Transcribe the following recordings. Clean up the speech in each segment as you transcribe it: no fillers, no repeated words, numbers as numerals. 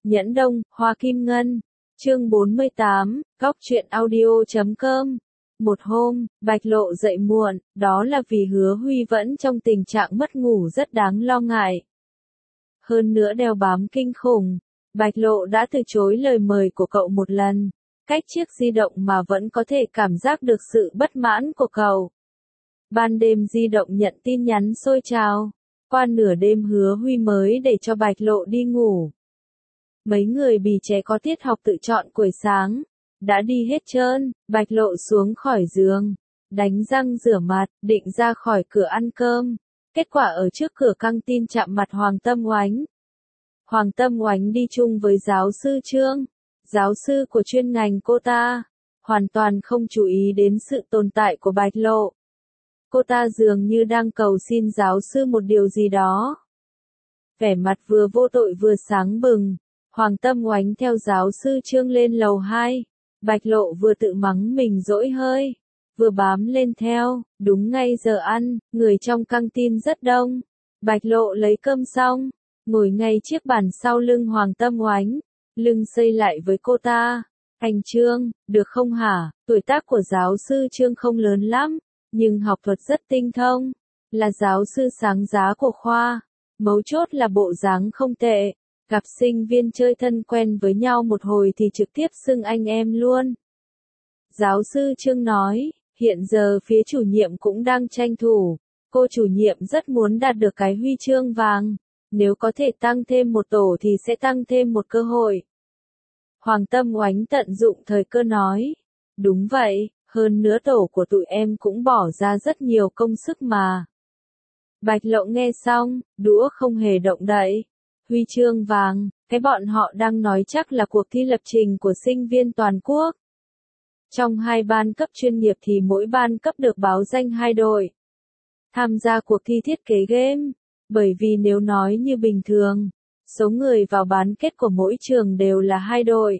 Nhẫn Đông, Hoa Kim Ngân. Chương 48, Góc truyện audio.com. Một hôm, Bạch Lộ dậy muộn, đó là vì Hứa Huy vẫn trong tình trạng mất ngủ rất đáng lo ngại. Hơn nữa đeo bám kinh khủng, Bạch Lộ đã từ chối lời mời của cậu một lần, cách chiếc di động mà vẫn có thể cảm giác được sự bất mãn của cậu. Ban đêm di động nhận tin nhắn xôi trào, qua nửa đêm Hứa Huy mới để cho Bạch Lộ đi ngủ. Mấy người bì trẻ có tiết học tự chọn buổi sáng, đã đi hết trơn, Bạch Lộ xuống khỏi giường, đánh răng rửa mặt, định ra khỏi cửa ăn cơm. Kết quả ở trước cửa căng tin chạm mặt Hoàng Tâm Oánh. Hoàng Tâm Oánh đi chung với giáo sư Trương, giáo sư của chuyên ngành cô ta, hoàn toàn không chú ý đến sự tồn tại của Bạch Lộ. Cô ta dường như đang cầu xin giáo sư một điều gì đó. Vẻ mặt vừa vô tội vừa sáng bừng, Hoàng Tâm Oánh theo giáo sư Trương lên lầu 2, Bạch Lộ vừa tự mắng mình dỗi hơi, vừa bám lên theo, đúng ngay giờ ăn, người trong căng tin rất đông. Bạch Lộ lấy cơm xong, ngồi ngay chiếc bàn sau lưng Hoàng Tâm Oánh, lưng xây lại với cô ta. Anh Trương, được không hả? Tuổi tác của giáo sư Trương không lớn lắm, nhưng học thuật rất tinh thông, là giáo sư sáng giá của khoa. Mấu chốt là bộ dáng không tệ, gặp sinh viên chơi thân quen với nhau một hồi thì trực tiếp xưng anh em luôn. Giáo sư Trương nói, hiện giờ phía chủ nhiệm cũng đang tranh thủ, cô chủ nhiệm rất muốn đạt được cái huy chương vàng, nếu có thể tăng thêm một tổ thì sẽ tăng thêm một cơ hội. Hoàng Tâm Oánh tận dụng thời cơ nói, đúng vậy, hơn nữa tổ của tụi em cũng bỏ ra rất nhiều công sức mà. Bạch Lộ nghe xong, đũa không hề động đậy. Huy chương vàng, cái bọn họ đang nói chắc là cuộc thi lập trình của sinh viên toàn quốc. Trong hai ban cấp chuyên nghiệp thì mỗi ban cấp được báo danh 2 đội tham gia cuộc thi thiết kế game, bởi vì nếu nói như bình thường, số người vào bán kết của mỗi trường đều là 2 đội.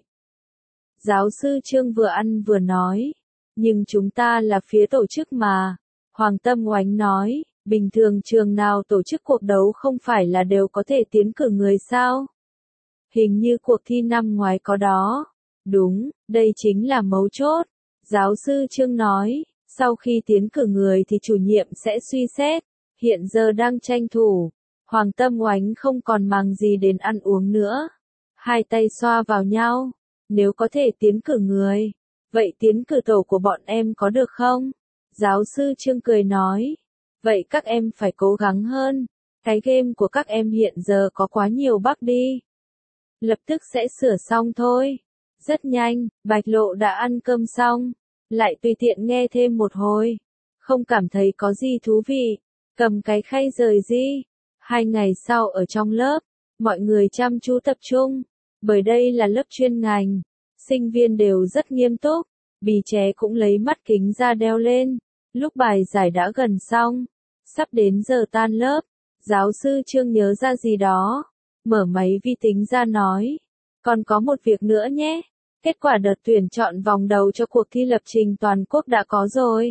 Giáo sư Trương vừa ăn vừa nói, nhưng chúng ta là phía tổ chức mà. Hoàng Tâm Oánh nói, bình thường trường nào tổ chức cuộc đấu không phải là đều có thể tiến cử người sao? Hình như cuộc thi năm ngoái có đó. Đúng, đây chính là mấu chốt. Giáo sư Trương nói, sau khi tiến cử người thì chủ nhiệm sẽ suy xét, hiện giờ đang tranh thủ. Hoàng Tâm Oánh không còn màng gì đến ăn uống nữa. Hai tay xoa vào nhau, nếu có thể tiến cử người, vậy tiến cử tổ của bọn em có được không? Giáo sư Trương cười nói, vậy các em phải cố gắng hơn, cái game của các em hiện giờ có quá nhiều bug đi. Lập tức sẽ sửa xong thôi. Rất nhanh, Bạch Lộ đã ăn cơm xong, lại tùy tiện nghe thêm một hồi. Không cảm thấy có gì thú vị, cầm cái khay rời đi. 2 ngày sau ở trong lớp, mọi người chăm chú tập trung, bởi đây là lớp chuyên ngành, sinh viên đều rất nghiêm túc, bì ché cũng lấy mắt kính ra đeo lên. Lúc bài giải đã gần xong, sắp đến giờ tan lớp, giáo sư Trương nhớ ra gì đó, mở máy vi tính ra nói, còn có một việc nữa nhé, kết quả đợt tuyển chọn vòng đầu cho cuộc thi lập trình toàn quốc đã có rồi.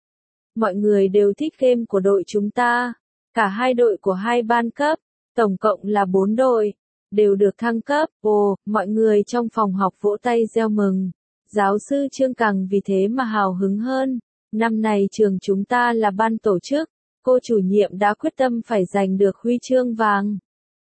Mọi người đều thích game của đội chúng ta, cả 2 đội của 2 ban cấp, tổng cộng là 4 đội, đều được thăng cấp. Ồ, mọi người trong phòng học vỗ tay reo mừng, giáo sư Trương càng vì thế mà hào hứng hơn. Năm này trường chúng ta là ban tổ chức, cô chủ nhiệm đã quyết tâm phải giành được huy chương vàng.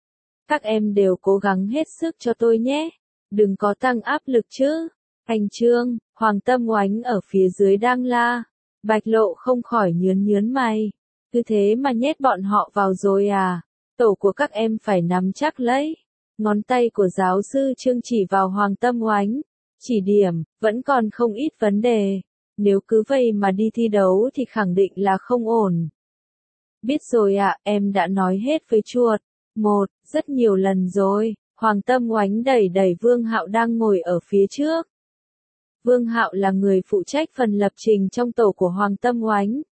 Các em đều cố gắng hết sức cho tôi nhé, đừng có tăng áp lực chứ. Anh Trương, Hoàng Tâm Oánh ở phía dưới đang la, Bạch Lộ không khỏi nhớn mày, cứ thế mà nhét bọn họ vào rồi à, tổ của các em phải nắm chắc lấy. Ngón tay của giáo sư Trương chỉ vào Hoàng Tâm Oánh, chỉ điểm, vẫn còn không ít vấn đề. Nếu cứ vậy mà đi thi đấu thì khẳng định là không ổn. Biết rồi ạ, em đã nói hết với chuột. Rất nhiều lần rồi. Hoàng Tâm Oánh đẩy Vương Hạo đang ngồi ở phía trước. Vương Hạo là người phụ trách phần lập trình trong tổ của Hoàng Tâm Oánh.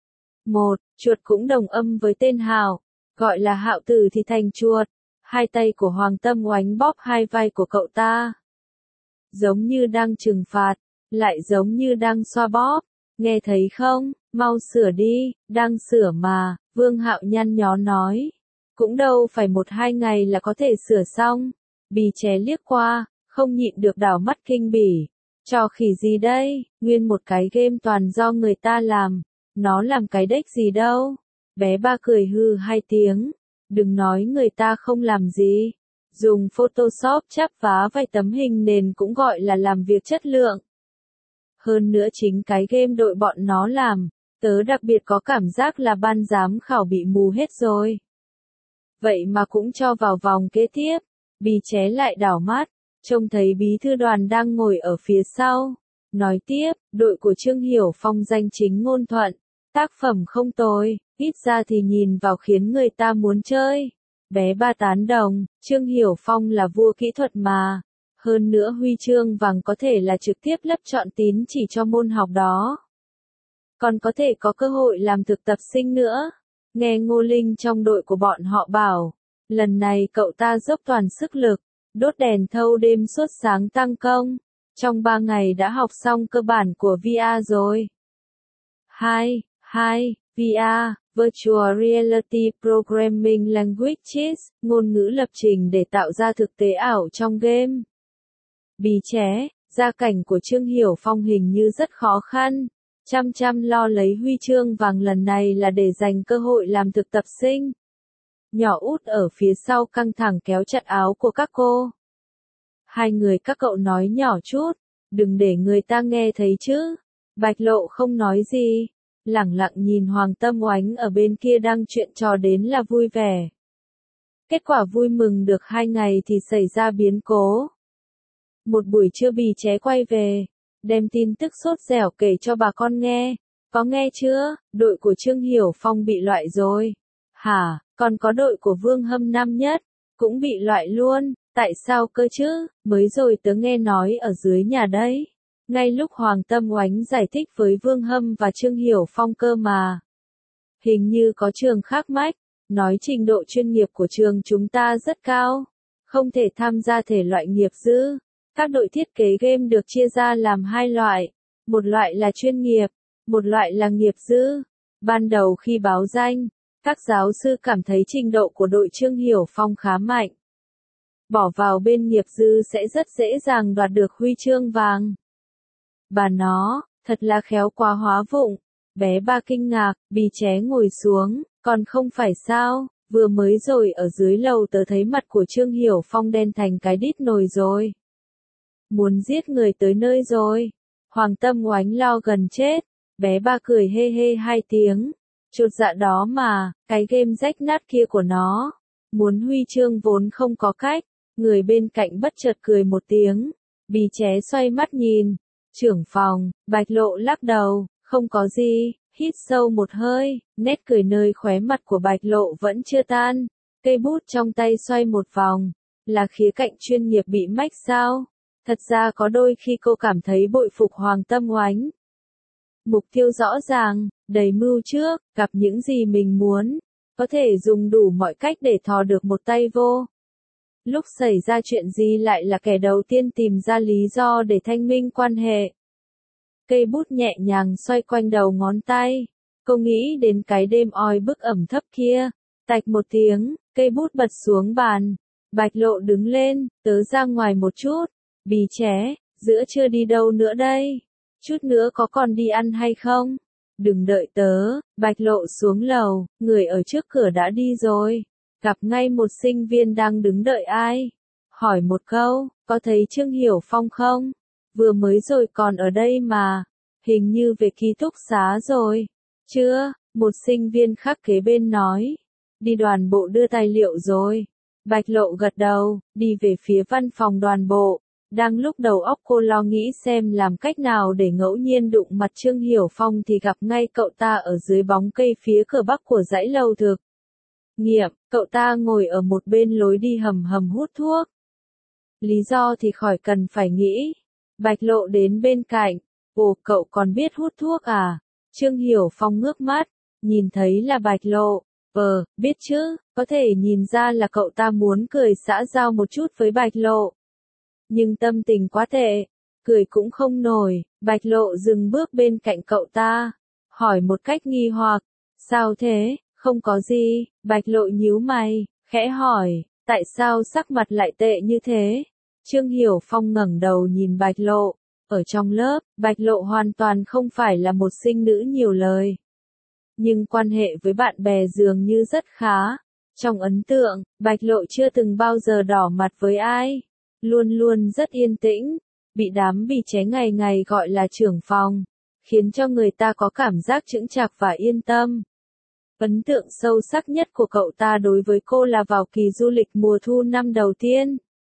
Chuột cũng đồng âm với tên Hạo, gọi là Hạo Tử thì thành chuột. Hai tay của Hoàng Tâm Oánh bóp hai vai của cậu ta, giống như đang trừng phạt, lại giống như đang xoa bóp. Nghe thấy không, mau sửa đi. Đang sửa mà, Vương Hạo nhăn nhó nói. Cũng đâu phải 1-2 ngày là có thể sửa xong. Bì ché liếc qua, không nhịn được đảo mắt kinh bỉ. Trò khỉ gì đây, nguyên một cái game toàn do người ta làm, nó làm cái đếch gì đâu. Bé ba cười hư hai tiếng, đừng nói người ta không làm gì. Dùng Photoshop chắp vá vài tấm hình nền cũng gọi là làm việc chất lượng. Hơn nữa chính cái game đội bọn nó làm, tớ đặc biệt có cảm giác là ban giám khảo bị mù hết rồi. Vậy mà cũng cho vào vòng kế tiếp, Bì ché lại đảo mắt, trông thấy bí thư đoàn đang ngồi ở phía sau. Nói tiếp, đội của Trương Hiểu Phong danh chính ngôn thuận, tác phẩm không tồi, ít ra thì nhìn vào khiến người ta muốn chơi. Bé ba tán đồng, Trương Hiểu Phong là vua kỹ thuật mà. Hơn nữa huy chương vàng có thể là trực tiếp lấp chọn tín chỉ cho môn học đó. Còn có thể có cơ hội làm thực tập sinh nữa. Nghe Ngô Linh trong đội của bọn họ bảo, lần này cậu ta dốc toàn sức lực, đốt đèn thâu đêm suốt sáng tăng công. Trong 3 ngày đã học xong cơ bản của VR rồi. 2. VR, Virtual Reality Programming Languages, ngôn ngữ lập trình để tạo ra thực tế ảo trong game. Bì ché, gia cảnh của Trương Hiểu Phong hình như rất khó khăn. Chăm lo lấy huy chương vàng lần này là để dành cơ hội làm thực tập sinh. Nhỏ út ở phía sau căng thẳng kéo chặt áo của các cô. Hai người các cậu nói nhỏ chút, đừng để người ta nghe thấy chứ. Bạch Lộ không nói gì, lẳng lặng nhìn Hoàng Tâm Oánh ở bên kia đang chuyện trò đến là vui vẻ. Kết quả vui mừng được 2 ngày thì xảy ra biến cố. Một buổi trưa Bì ché quay về, đem tin tức sốt dẻo kể cho bà con nghe. Có nghe chưa, đội của Trương Hiểu Phong bị loại rồi. Hả, còn có đội của Vương Hâm năm nhất, cũng bị loại luôn, tại sao cơ chứ, mới rồi tớ nghe nói ở dưới nhà đấy. Ngay lúc Hoàng Tâm Oánh giải thích với Vương Hâm và Trương Hiểu Phong cơ mà. Hình như có trường khác mách, nói trình độ chuyên nghiệp của trường chúng ta rất cao, không thể tham gia thể loại nghiệp dư. Các đội thiết kế game được chia ra làm 2 loại, một loại là chuyên nghiệp, một loại là nghiệp dư. Ban đầu khi báo danh, các giáo sư cảm thấy trình độ của đội Trương Hiểu Phong khá mạnh. Bỏ vào bên nghiệp dư sẽ rất dễ dàng đoạt được huy chương vàng. Bà nó, thật là khéo quá hóa vụng. Bé ba kinh ngạc, Bì ché ngồi xuống, còn không phải sao, vừa mới rồi ở dưới lầu tớ thấy mặt của Trương Hiểu Phong đen thành cái đít nồi rồi. Muốn giết người tới nơi rồi. Hoàng Tâm Oánh lo gần chết. Bé ba cười hê hê 2 tiếng. Chột dạ đó mà, cái game rách nát kia của nó. Muốn huy chương vốn không có cách. Người bên cạnh bất chợt cười một tiếng. Bì ché xoay mắt nhìn. Trưởng phòng, Bạch Lộ lắc đầu, không có gì, hít sâu một hơi, nét cười nơi khóe mặt của Bạch Lộ vẫn chưa tan. Cây bút trong tay xoay một vòng. Là khía cạnh chuyên nghiệp bị mách sao? Thật ra có đôi khi cô cảm thấy bội phục Hoàng Tâm Oánh. Mục tiêu rõ ràng, đầy mưu trước, gặp những gì mình muốn, có thể dùng đủ mọi cách để thò được một tay vô. Lúc xảy ra chuyện gì lại là kẻ đầu tiên tìm ra lý do để thanh minh quan hệ. Cây bút nhẹ nhàng xoay quanh đầu ngón tay. Cô nghĩ đến cái đêm oi bức ẩm thấp kia. Tạch một tiếng, cây bút bật xuống bàn. Bạch Lộ đứng lên, tớ ra ngoài một chút. Bì ché, giữa trưa đi đâu nữa đây? Chút nữa có còn đi ăn hay không? Đừng đợi tớ. Bạch Lộ xuống lầu, người ở trước cửa đã đi rồi. Gặp ngay một sinh viên đang đứng đợi ai. Hỏi một câu, có thấy Trương Hiểu Phong không? Vừa mới rồi còn ở đây mà. Hình như về ký túc xá rồi. Chưa, một sinh viên khác kế bên nói. Đi đoàn bộ đưa tài liệu rồi. Bạch Lộ gật đầu, đi về phía văn phòng đoàn bộ. Đang lúc đầu óc cô lo nghĩ xem làm cách nào để ngẫu nhiên đụng mặt Trương Hiểu Phong thì gặp ngay cậu ta ở dưới bóng cây phía cửa bắc của dãy lầu thực nghiệm, cậu ta ngồi ở một bên lối đi hầm hầm hút thuốc. Lý do thì khỏi cần phải nghĩ. Bạch Lộ đến bên cạnh, ồ cậu còn biết hút thuốc à? Trương Hiểu Phong ngước mắt, nhìn thấy là Bạch Lộ, biết chứ, có thể nhìn ra là cậu ta muốn cười xã giao một chút với Bạch Lộ. Nhưng tâm tình quá tệ, cười cũng không nổi. Bạch Lộ dừng bước bên cạnh cậu ta, hỏi một cách nghi hoặc, sao thế, không có gì. Bạch Lộ nhíu mày, khẽ hỏi, Tại sao sắc mặt lại tệ như thế? Trương Hiểu Phong ngẩng đầu nhìn Bạch Lộ. Ở trong lớp, Bạch Lộ hoàn toàn không phải là một sinh nữ nhiều lời. Nhưng quan hệ với bạn bè dường như rất khá. Trong ấn tượng, Bạch Lộ chưa từng bao giờ đỏ mặt với ai. Luôn luôn rất yên tĩnh. Bị đám bì chế ngày ngày gọi là trưởng phòng. Khiến cho người ta có cảm giác chững chạc và yên tâm. Ấn tượng sâu sắc nhất của cậu ta đối với cô là vào kỳ du lịch mùa thu năm đầu tiên.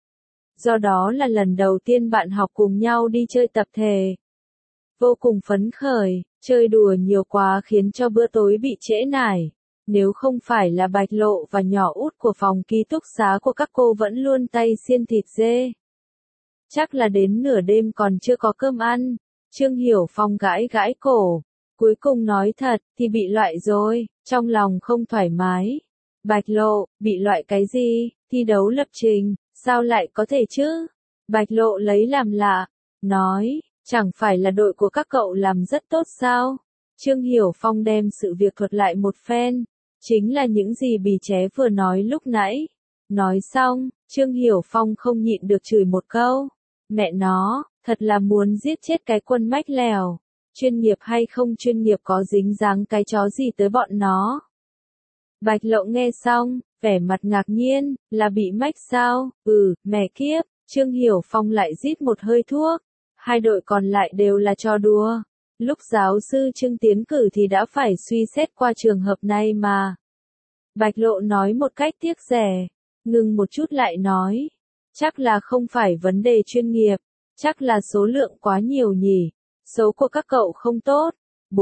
Do đó là lần đầu tiên bạn học cùng nhau đi chơi tập thể. Vô cùng phấn khởi, chơi đùa nhiều quá khiến cho bữa tối bị trễ nải. Nếu không phải là Bạch Lộ và nhỏ út của phòng ký túc xá của các cô vẫn luôn tay xiên thịt dê. Chắc là đến nửa đêm còn chưa có cơm ăn. Trương Hiểu Phong gãi gãi cổ. Cuối cùng nói thật thì bị loại rồi, trong lòng không thoải mái. Bạch Lộ, bị loại cái gì? Thi đấu lập trình, sao lại có thể chứ? Bạch Lộ lấy làm lạ, nói, chẳng phải là đội của các cậu làm rất tốt sao? Trương Hiểu Phong đem sự việc thuật lại một phen, chính là những gì bì ché vừa nói lúc nãy. Nói xong, Trương Hiểu Phong không nhịn được chửi một câu. Mẹ nó, thật là muốn giết chết cái quân mách lèo. Chuyên nghiệp hay không chuyên nghiệp có dính dáng cái chó gì tới bọn nó. Bạch Lộ nghe xong, vẻ mặt ngạc nhiên, là bị mách sao? Mẹ kiếp, Trương Hiểu Phong lại rít một hơi thuốc. Hai đội còn lại đều là trò đùa. Lúc giáo sư Trương tiến cử thì đã phải suy xét qua trường hợp này mà. Bạch Lộ nói một cách tiếc rẻ, ngừng một chút lại nói. Chắc là không phải vấn đề chuyên nghiệp, chắc là số lượng quá nhiều nhỉ. Số của các cậu không tốt.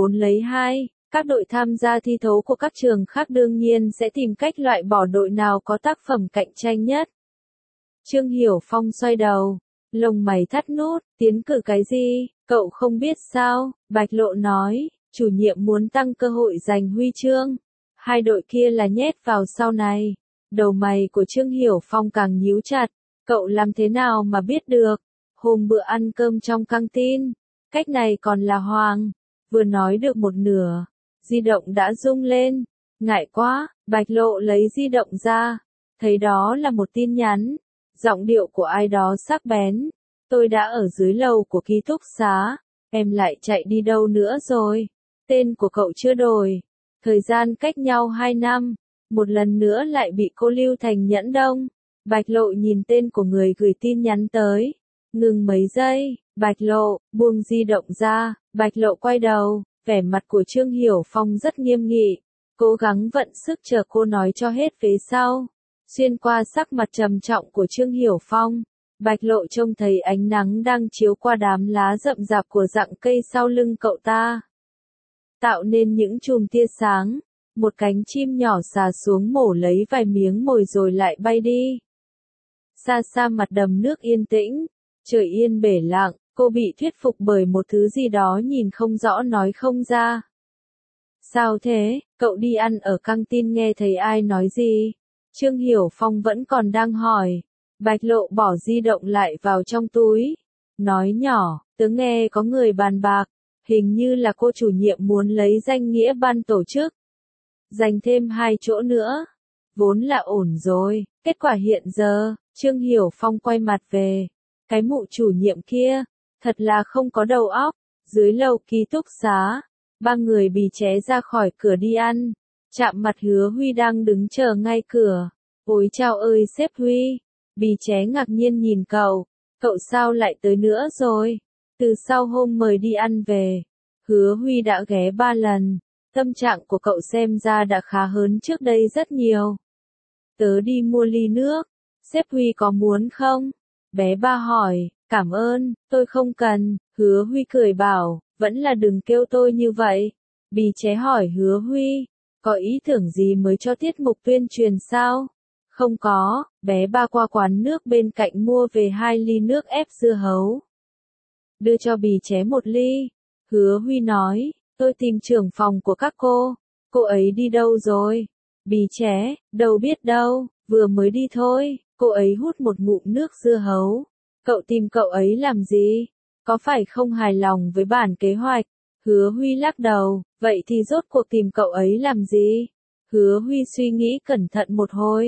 4-2, các đội tham gia thi đấu của các trường khác đương nhiên sẽ tìm cách loại bỏ đội nào có tác phẩm cạnh tranh nhất. Trương Hiểu Phong xoay đầu, lông mày thắt nút, tiến cử cái gì, cậu không biết sao? Bạch Lộ nói, chủ nhiệm muốn tăng cơ hội giành huy chương. Hai đội kia là nhét vào sau này. Đầu mày của Trương Hiểu Phong càng nhíu chặt, cậu làm thế nào mà biết được? Hôm bữa ăn cơm trong căng tin. Cách này còn là Hoàng. Vừa nói được một nửa, di động đã rung lên. Ngại quá, Bạch Lộ lấy di động ra. Thấy đó là một tin nhắn. Giọng điệu của ai đó sắc bén. Tôi đã ở dưới lầu của ký túc xá. Em lại chạy đi đâu nữa rồi? Tên của cậu chưa đổi. Thời gian cách nhau 2 năm. Một lần nữa lại bị cô lưu thành Nhẫn Đông. Bạch Lộ nhìn tên của người gửi tin nhắn tới. Ngừng mấy giây, Bạch Lộ, buông di động ra, Bạch Lộ quay đầu, vẻ mặt của Trương Hiểu Phong rất nghiêm nghị, cố gắng vận sức chờ cô nói cho hết phía sau. Xuyên qua sắc mặt trầm trọng của Trương Hiểu Phong, Bạch Lộ trông thấy ánh nắng đang chiếu qua đám lá rậm rạp của rặng cây sau lưng cậu ta. Tạo nên những chùm tia sáng, một cánh chim nhỏ xà xuống mổ lấy vài miếng mồi rồi lại bay đi. Xa xa mặt đầm nước yên tĩnh. Trời yên bể lặng, cô bị thuyết phục bởi một thứ gì đó nhìn không rõ nói không ra. Sao thế, cậu đi ăn ở căng tin nghe thấy ai nói gì? Trương Hiểu Phong vẫn còn đang hỏi. Bạch Lộ bỏ di động lại vào trong túi. Nói nhỏ, tớ nghe có người bàn bạc. Hình như là cô chủ nhiệm muốn lấy danh nghĩa ban tổ chức. Dành thêm 2 chỗ nữa. Vốn là ổn rồi, kết quả hiện giờ, Trương Hiểu Phong quay mặt về. Cái mụ chủ nhiệm kia, thật là không có đầu óc. Dưới lầu ký túc xá, 3 người bì ché ra khỏi cửa đi ăn. Chạm mặt Hứa Huy đang đứng chờ ngay cửa. Ôi chao ơi sếp Huy. Bì ché ngạc nhiên nhìn cậu. Cậu sao lại tới nữa rồi? Từ sau hôm mời đi ăn về, Hứa Huy đã ghé 3 lần. Tâm trạng của cậu xem ra đã khá hơn trước đây rất nhiều. Tớ đi mua ly nước. Sếp Huy có muốn không? Bé Ba hỏi, cảm ơn, tôi không cần. Hứa Huy cười bảo, vẫn là đừng kêu tôi như vậy. Bì ché hỏi Hứa Huy, có ý tưởng gì mới cho tiết mục tuyên truyền sao? Không có, bé Ba qua quán nước bên cạnh mua về 2 ly nước ép dưa hấu. Đưa cho bì ché 1 ly. Hứa Huy nói, tôi tìm trưởng phòng của các cô ấy đi đâu rồi? Bì ché, đâu biết đâu, vừa mới đi thôi. Cô ấy hút một ngụm nước dưa hấu. Cậu tìm cậu ấy làm gì? Có phải không hài lòng với bản kế hoạch? Hứa Huy lắc đầu, vậy thì rốt cuộc tìm cậu ấy làm gì? Hứa Huy suy nghĩ cẩn thận một hồi.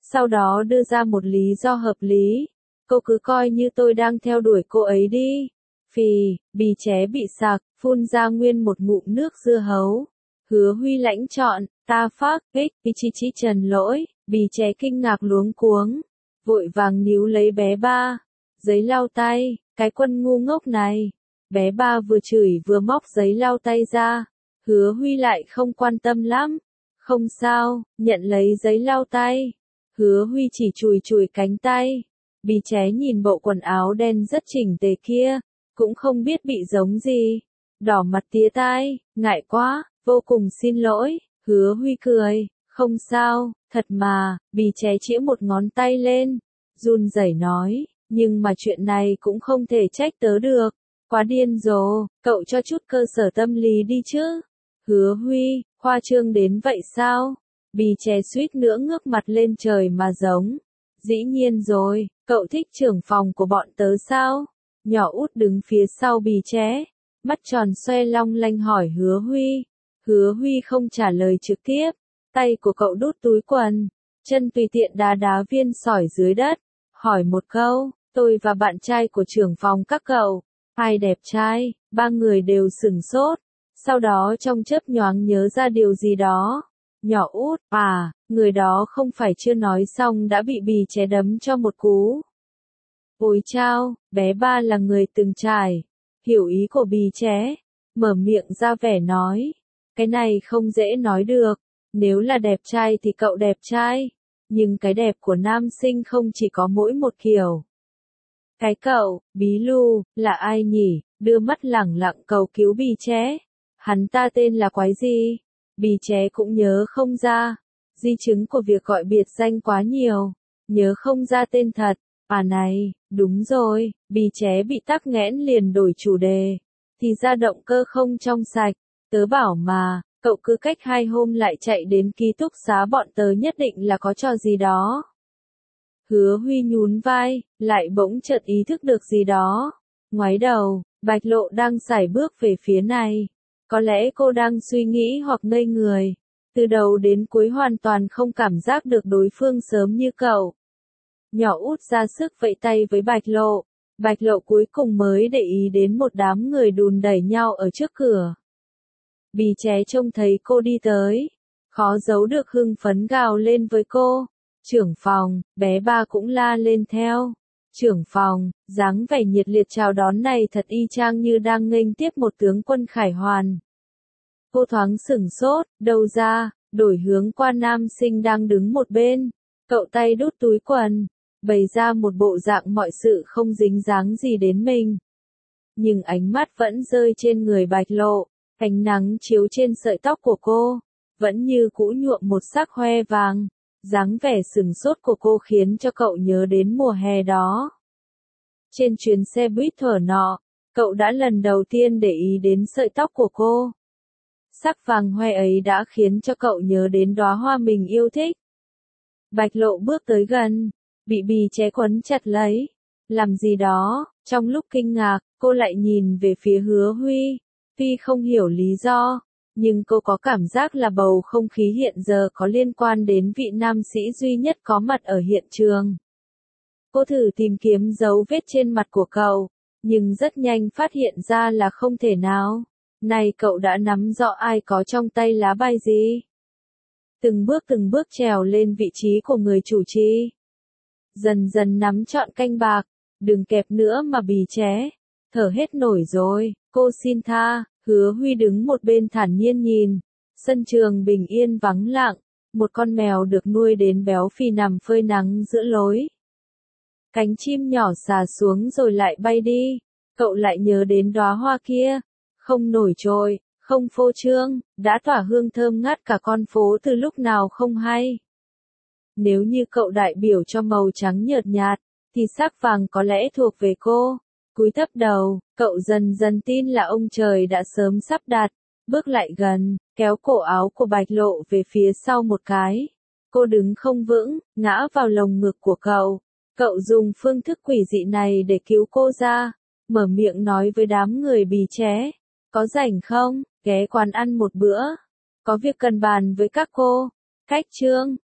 sau đó đưa ra một lý do hợp lý. Cô cứ coi như tôi đang theo đuổi cô ấy đi. Phì, Bì Ché bị sặc, phun ra nguyên một ngụm nước dưa hấu. Hứa Huy lãnh chọn, ta phác, ích, chi trần lỗi, Bì Ché kinh ngạc luống cuống. Vội vàng níu lấy bé Ba. Giấy lau tay, cái quân ngu ngốc này. Bé Ba vừa chửi vừa móc giấy lau tay ra. Hứa Huy lại không quan tâm lắm. Không sao, nhận lấy giấy lau tay. Hứa Huy chỉ chùi chùi cánh tay. Bì Ché nhìn bộ quần áo đen rất chỉnh tề kia, cũng không biết bị giống gì. Đỏ mặt tía tai, ngại quá, vô cùng xin lỗi. Hứa Huy cười, không sao, thật mà. Bì Ché chĩa một ngón tay lên, run rẩy nói, nhưng mà chuyện này cũng không thể trách tớ được. Quá điên rồ, cậu cho chút cơ sở tâm lý đi chứ. Hứa Huy, khoa trương đến vậy sao? Bì Ché suýt nữa ngước mặt lên trời mà giống. Dĩ nhiên rồi, cậu thích trưởng phòng của bọn tớ sao? Nhỏ út đứng phía sau Bì Ché, mắt tròn xoe long lanh hỏi Hứa Huy. Hứa Huy không trả lời trực tiếp, tay của cậu đút túi quần, chân tùy tiện đá đá viên sỏi dưới đất, hỏi một câu, tôi và bạn trai của trưởng phòng các cậu, ai đẹp trai? Ba người đều sửng sốt, sau đó trong chớp nhoáng nhớ ra điều gì đó. Nhỏ út, người đó không phải chưa nói xong đã bị Bì Ché đấm cho một cú. Ôi chao, bé Ba là người từng trải, hiểu ý của Bì Ché, mở miệng ra vẻ nói, cái này không dễ nói được, nếu là đẹp trai thì cậu đẹp trai, nhưng cái đẹp của nam sinh không chỉ có mỗi một kiểu. Cái cậu, Bí Lù, là ai nhỉ? Đưa mắt lẳng lặng cầu cứu Bì Ché. Hắn ta tên là quái gì? Bì Ché cũng nhớ không ra. Di chứng của việc gọi biệt danh quá nhiều. Nhớ không ra tên thật. Này, đúng rồi, Bì Ché bị tắc nghẽn liền đổi chủ đề. Thì ra động cơ không trong sạch. Tớ bảo mà, cậu cứ cách 2 hôm lại chạy đến ký túc xá bọn tớ nhất định là có trò gì đó. Hứa Huy nhún vai, lại bỗng chợt ý thức được gì đó. Ngoái đầu, Bạch Lộ đang sải bước về phía này. Có lẽ cô đang suy nghĩ hoặc ngây người. Từ đầu đến cuối hoàn toàn không cảm giác được đối phương sớm như cậu. Nhỏ út ra sức vẫy tay với Bạch Lộ. Bạch Lộ cuối cùng mới để ý đến một đám người đùn đẩy nhau ở trước cửa. Bì Ché trông thấy cô đi tới, khó giấu được hưng phấn gào lên với cô. Trưởng phòng, bé Ba cũng la lên theo. Trưởng phòng, dáng vẻ nhiệt liệt chào đón này thật y chang như đang nghênh tiếp một tướng quân khải hoàn. Cô thoáng sửng sốt, đâu ra, đổi hướng qua nam sinh đang đứng một bên. Cậu tay đút túi quần, bày ra một bộ dạng mọi sự không dính dáng gì đến mình. Nhưng ánh mắt vẫn rơi trên người Bạch Lộ, ánh nắng chiếu trên sợi tóc của cô, vẫn như cũ nhuộm một sắc hoe vàng. Dáng vẻ sừng sốt của cô khiến cho cậu nhớ đến mùa hè đó. Trên chuyến xe buýt thuở nọ, cậu đã lần đầu tiên để ý đến sợi tóc của cô. Sắc vàng hoe ấy đã khiến cho cậu nhớ đến đóa hoa mình yêu thích. Bạch Lộ bước tới gần, bị Bì Ché quấn chặt lấy. Làm gì đó, trong lúc kinh ngạc, cô lại nhìn về phía Hứa Huy. Tuy không hiểu lý do, nhưng cô có cảm giác là bầu không khí hiện giờ có liên quan đến vị nam sĩ duy nhất có mặt ở hiện trường. Cô thử tìm kiếm dấu vết trên mặt của cậu, nhưng rất nhanh phát hiện ra là không thể nào. Này cậu đã nắm rõ ai có trong tay lá bài gì? Từng bước trèo lên vị trí của người chủ trì. Dần dần nắm trọn canh bạc, đừng kẹp nữa mà Bì Ché. Thở hết nổi rồi, cô xin tha. Hứa Huy đứng một bên thản nhiên nhìn. Sân trường bình yên vắng lặng, một con mèo được nuôi đến béo phì nằm phơi nắng giữa lối. Cánh chim nhỏ xà xuống rồi lại bay đi. Cậu lại nhớ đến đóa hoa kia, không nổi trội, không phô trương, đã tỏa hương thơm ngát cả con phố từ lúc nào không hay. Nếu như cậu đại biểu cho màu trắng nhợt nhạt, thì sắc vàng có lẽ thuộc về cô. Cúi thấp đầu, cậu dần dần tin là ông trời đã sớm sắp đặt. Bước lại gần, kéo cổ áo của Bạch Lộ về phía sau một cái. Cô đứng không vững, ngã vào lồng ngực của cậu. Cậu dùng phương thức quỷ dị này để cứu cô ra. Mở miệng nói với đám người Bì Ché. Có rảnh không, ghé quán ăn một bữa. Có việc cần bàn với các cô. Khách trương,